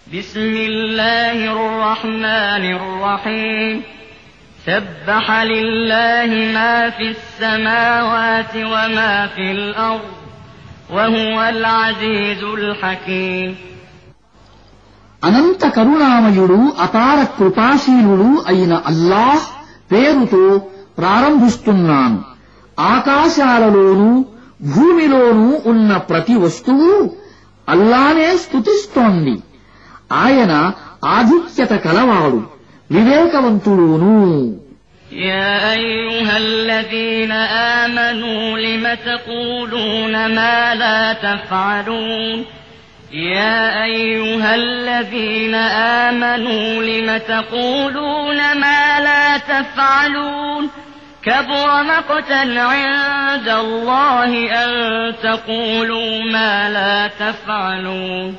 بسم الله الرحمن الرحيم سبح لله ما في السماوات وما في الأرض وهو العزيز الحكيم. అనంత కరుణామయుడు అపార కృపాశీలుడు అయిన అల్లాహ్ పేరుతో ప్రారంభిస్తున్నాను. ఆకాశాలలోనూ భూమిలోనూ ఉన్న ప్రతి వస్తువు అల్లానే స్తుతిస్తోంది. ఆయన ఆధిక్యత కలవాడు, వివేకవంతుడును. يا أيها الذين آمنوا لم تقولون ما لا تفعلون يا أيها الذين آمنوا لم تقولون ما لا تفعلون كبر مقتا عند الله أن تقولوا ما لا تفعلون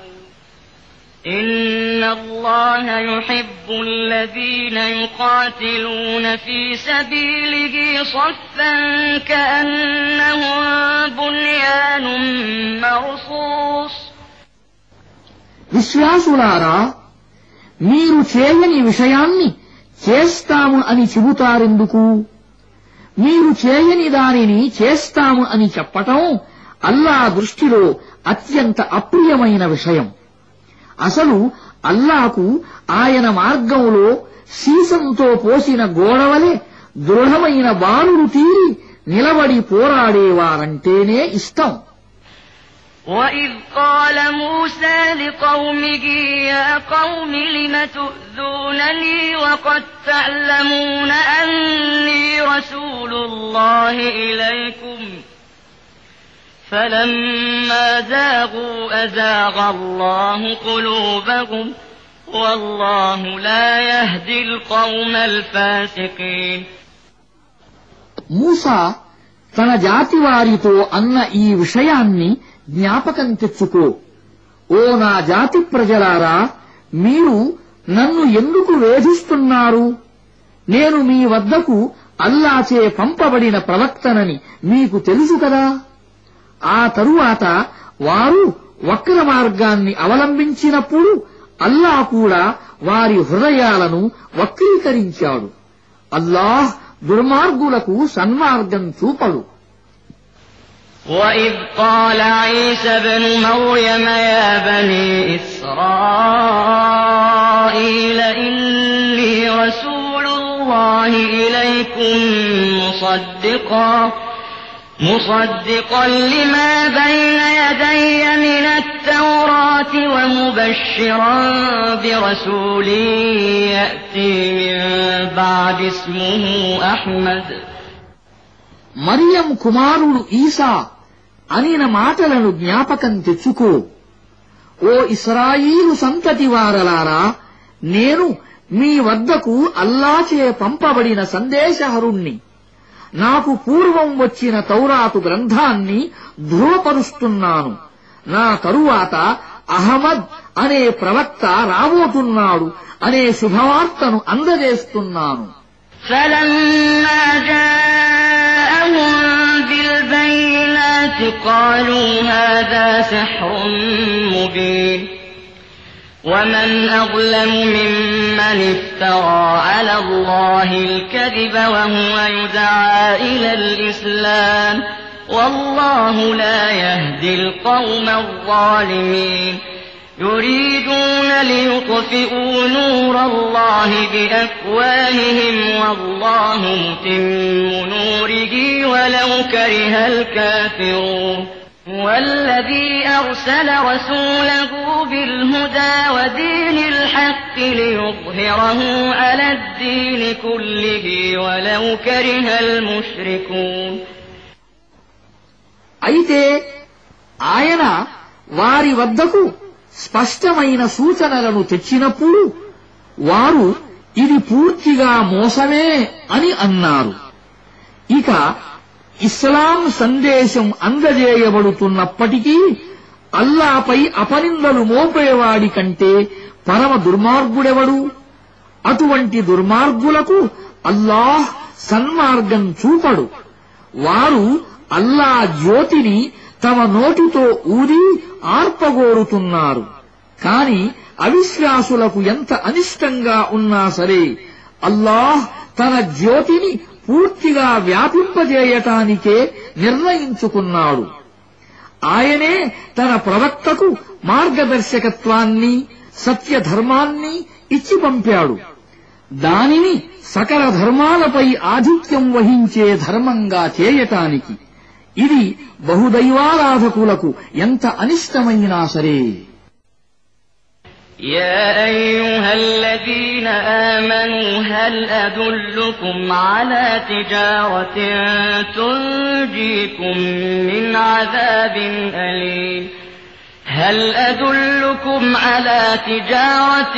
إن الله يحب الذين يقاتلون في سبيله صفا كأنهم بنيان مرصوص. విశ్వాసులారా, మీరు చేయని విషయాన్ని చేస్తాము అని చెబుతారెందుకు? మీరు చేయని దానిని చేస్తాము అని చెప్పటం అల్లా దృష్టిలో అత్యంత అప్రియమైన విషయం. అసలు అల్లాకు ఆయన మార్గంలో సీసంతో పోసిన గోడవలే దృఢమైన బాలురు తీరి నిలబడి పోరాడేవారంటేనే ఇష్టం. وَإِذْ قَالَ مُوسَى لِقَوْمِهِ يَا قَوْمِ لِمَ تُؤْذُونَنِي وَقَدْ تَعْلَمُونَ أَنِّي رَسُولُ اللَّهِ إِلَيْكُمْ فَلَمَّا زَاغُوا أَزَاغَ اللَّهُ قُلُوبَهُمْ وَاللَّهُ لَا يَهْدِي الْقَوْمَ الْفَاسِقِينَ. మూసా తన జాతి వారితో అన్న ఈ విషయాన్ని జ్ఞాపకం తెచ్చుకో. ఓ నా జాతి ప్రజలారా, మీరు నన్ను ఎందుకు వేధిస్తున్నారు? నేను మీ వద్దకు అల్లాచే పంపబడిన ప్రవక్తనని మీకు తెలుసు కదా. ఆ తరువాత వారు వక్ర మార్గాన్ని అవలంబించినప్పుడు అల్లా కూడా వారి హృదయాలను వక్రీకరించాడు. అల్లాహ్ దుర్మార్గులకు సన్మార్గం చూపడు. وَإِذْ قَالَ عِيسَى ابْنُ مَرْيَمَ يَا بَنِي إِسْرَائِيلَ إِنِّي رَسُولُ اللَّهِ إِلَيْكُمْ مُصَدِّقًا لِمَا بَيْنَ يَدَيَّ مِنَ التَّوْرَاةِ وَمُبَشِّرًا بِرَسُولٍ يَأْتِي مِن بَعْدِي اسْمُهُ أَحْمَدُ. మరియం కుమారుడు ఈసా అనిన మాటలను జ్ఞాపకం తెచ్చుకో. ఓ ఇశ్రాయీలు సంతతి వారలారా, నేను మీ వద్దకు అల్లాచే పంపబడిన సందేశహరుణ్ణి. నాకు పూర్వం వచ్చిన తౌరాతు గ్రంథాన్ని ధృవపరుస్తున్నాను. నా తరువాత అహ్మద్ అనే ప్రవక్త రాబోతున్నాడు అనే శుభవార్తను అందజేస్తున్నాను. فَلَمَّا جَاءَهُم بِالْبَيِّنَاتِ قَالُوا هَذَا سِحْرٌ مُّبِينٌ وَمَنْ أَظْلَمُ مِمَّنِ افْتَرَىٰ عَلَى اللَّهِ الْكَذِبَ وَهُوَ يُدْعَىٰ إِلَى الْإِسْلَامِ وَاللَّهُ لَا يَهْدِي الْقَوْمَ الظَّالِمِينَ. يُرِيدُونَ لِيُطْفِئُوا نُورَ اللَّهِ بِأَفْوَاهِهِمْ وَاللَّهُ مُتِمُّ نُورِهِ وَلَوْ كَرِهَ الْكَافِرُونَ. وَالَّذِي أَرْسَلَ رَسُولَهُ بِالْهُدَىٰ وَدِينِ الْحَقِّ لِيُظْهِرَهُ عَلَى الدِّينِ كُلِّهِ وَلَوْ كَرِهَ الْمُشْرِكُونَ. అయితే ఆయన వారి వద్దకు స్పష్టమైన సూచనలను తెచ్చినప్పుడు వారు ఇది పూర్తిగా మోసమే అని అన్నారు. ఇక ఇస్లాం సందేశం అందజేయబడుతున్నప్పటికీ అల్లాపై అపనిందలు మోపేవాడి కంటే పరమ దుర్మార్గుడెవడు? అటువంటి దుర్మార్గులకు అల్లాహ్ సన్మార్గం చూపడు. వారు అల్లా జ్యోతిని తమ నోటితో ఊది ఆర్పగోరుతున్నారు, కాని అవిశ్వాసులకు ఎంత అనిష్టంగా ఉన్నా సరే అల్లాహ్ తన జ్యోతిని పూర్తిగా వ్యాపింపజేయటానికే నిర్ణయించుకున్నాడు. ఆయనే తన ప్రవక్తకు మార్గదర్శకత్వాన్ని సత్యధర్మాన్ని ఇచ్చి పంపాడు. దానిని సకల ధర్మాలపై ఆధిక్యం వహించే ధర్మంగా చేయటానికి ఇది బహుదైవారాధకులకు ఎంత అనిష్టమైనా సరే. يا أيها الذين آمنوا هل أدلكم على تجارة تنجيكم من عذاب أليم هل أدلكم على تجارة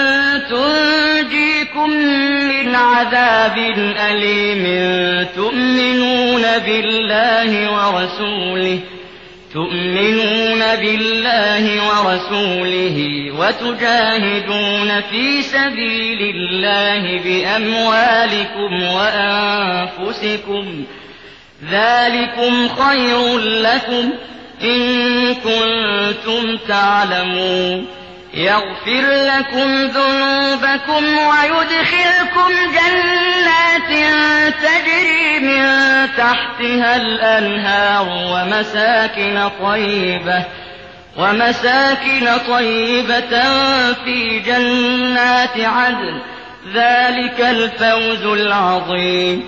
تنجيكم من عذاب أليم تؤمنون بالله ورسوله وتجاهدون في سبيل الله بأموالكم وأنفسكم ذلكم خير لكم إن كنتم تعلمون يغفر لكم ذنوبكم ويدخلكم جنات تجري من تحتها الأنهار ومساكن طيبة في جنات عدن ذلك الفوز العظيم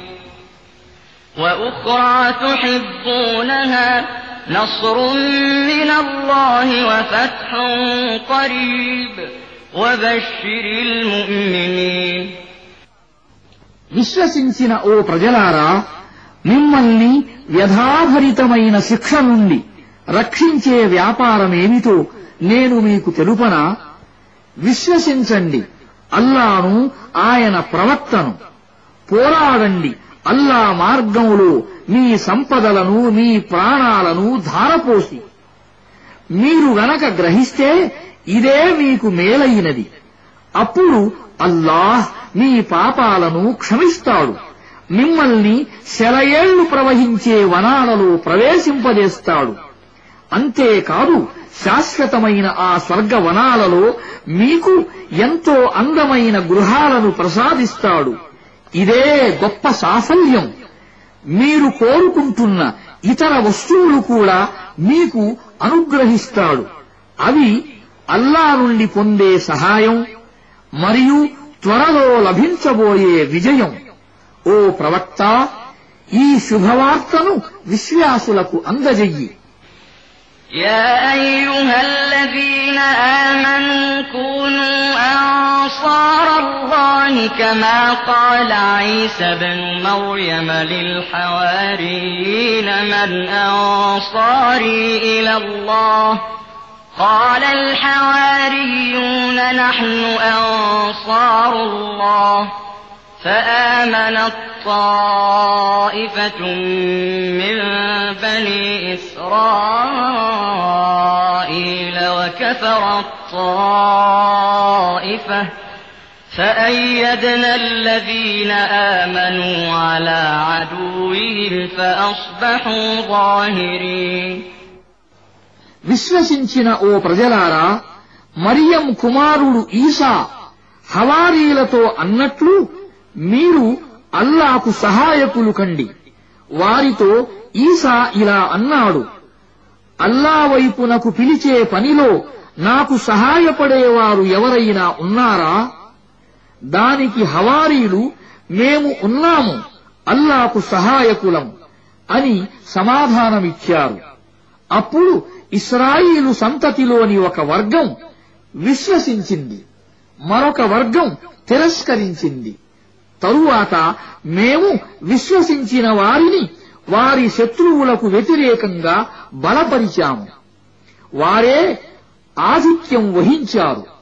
وأخرى تحبونها نصر من الله وفتح قريب وبشر المؤمنين విశ్వసించిన ఓ ప్రజలారా, మిమ్మల్ని వ్యధాభరితమైన శిక్ష నుండి రక్షించే వ్యాపారమేమిటో నేను మీకు తెలుపనా? విశ్వసించండి అల్లాను, ఆయన ప్రవక్తను. పోరాడండి అల్లా మార్గంలో మీ సంపదలను మీ ప్రాణాలను ధారపోసి. మీరు గనక గ్రహిస్తే ఇదే మీకు మేలైనది. అప్పుడు అల్లాహ్ మీ పాపాలను క్షమిస్తాడు. మిమ్మల్ని శరయేళ్లు ప్రవహించే వనాలలో ప్రవేశింపజేస్తాడు. అంతేకాదు శాశ్వతమైన ఆ స్వర్గవనాలలో మీకు ఎంతో అందమైన గృహాలను ప్రసాదిస్తాడు. ఇదే గొప్ప సాఫల్యం. మీరు కోరుకుంటున్న ఇతర వస్తువులు కూడా మీకు అనుగ్రహిస్తాడు. అవి అల్లా నుండి పొందే సహాయం మరియు త్వరలో లభించబోయే విజయం. ఓ ప్రవక్త, ఈ శుభవార్తను విశ్వాసులకు అందజెయ్యి. يا أيها الذين آمنوا كونوا أنصار الله كما قال عيسى بن مريم للحواريين من أنصاري إلى الله قال الحواريون نحن أنصار الله فآمنت طائفة من بني إسرائيل وكفرت طائفة فأيدنا الذين آمنوا على عدوهم فأصبحوا ظاهرين. విశ్వసించిన ఓ ప్రజలారా, మరియం కుమారుడు ఈసా హవారీలతో అన్నట్లు మీరు అల్లాకు సహాయకులు కండి. వారితో ఈసా ఇలా అన్నాడు, అల్లా వైపునకు పిలిచే పనిలో నాకు సహాయపడేవారు ఎవరైనా ఉన్నారా? దానికి హవారీలు మేము ఉన్నాము, అల్లాకు సహాయకులం అని సమాధానమిచ్చారు. అప్పుడు ఇశ్రాయిలు సంతతిలోని ఒక వర్గం విశ్వసించింది, మరొక వర్గం తిరస్కరించింది. తరువాత మేము విశ్వసించిన వారిని వారి శత్రువులకు వ్యతిరేకంగా బలపరిచాము. వారే ఆధిక్యం వహించారు.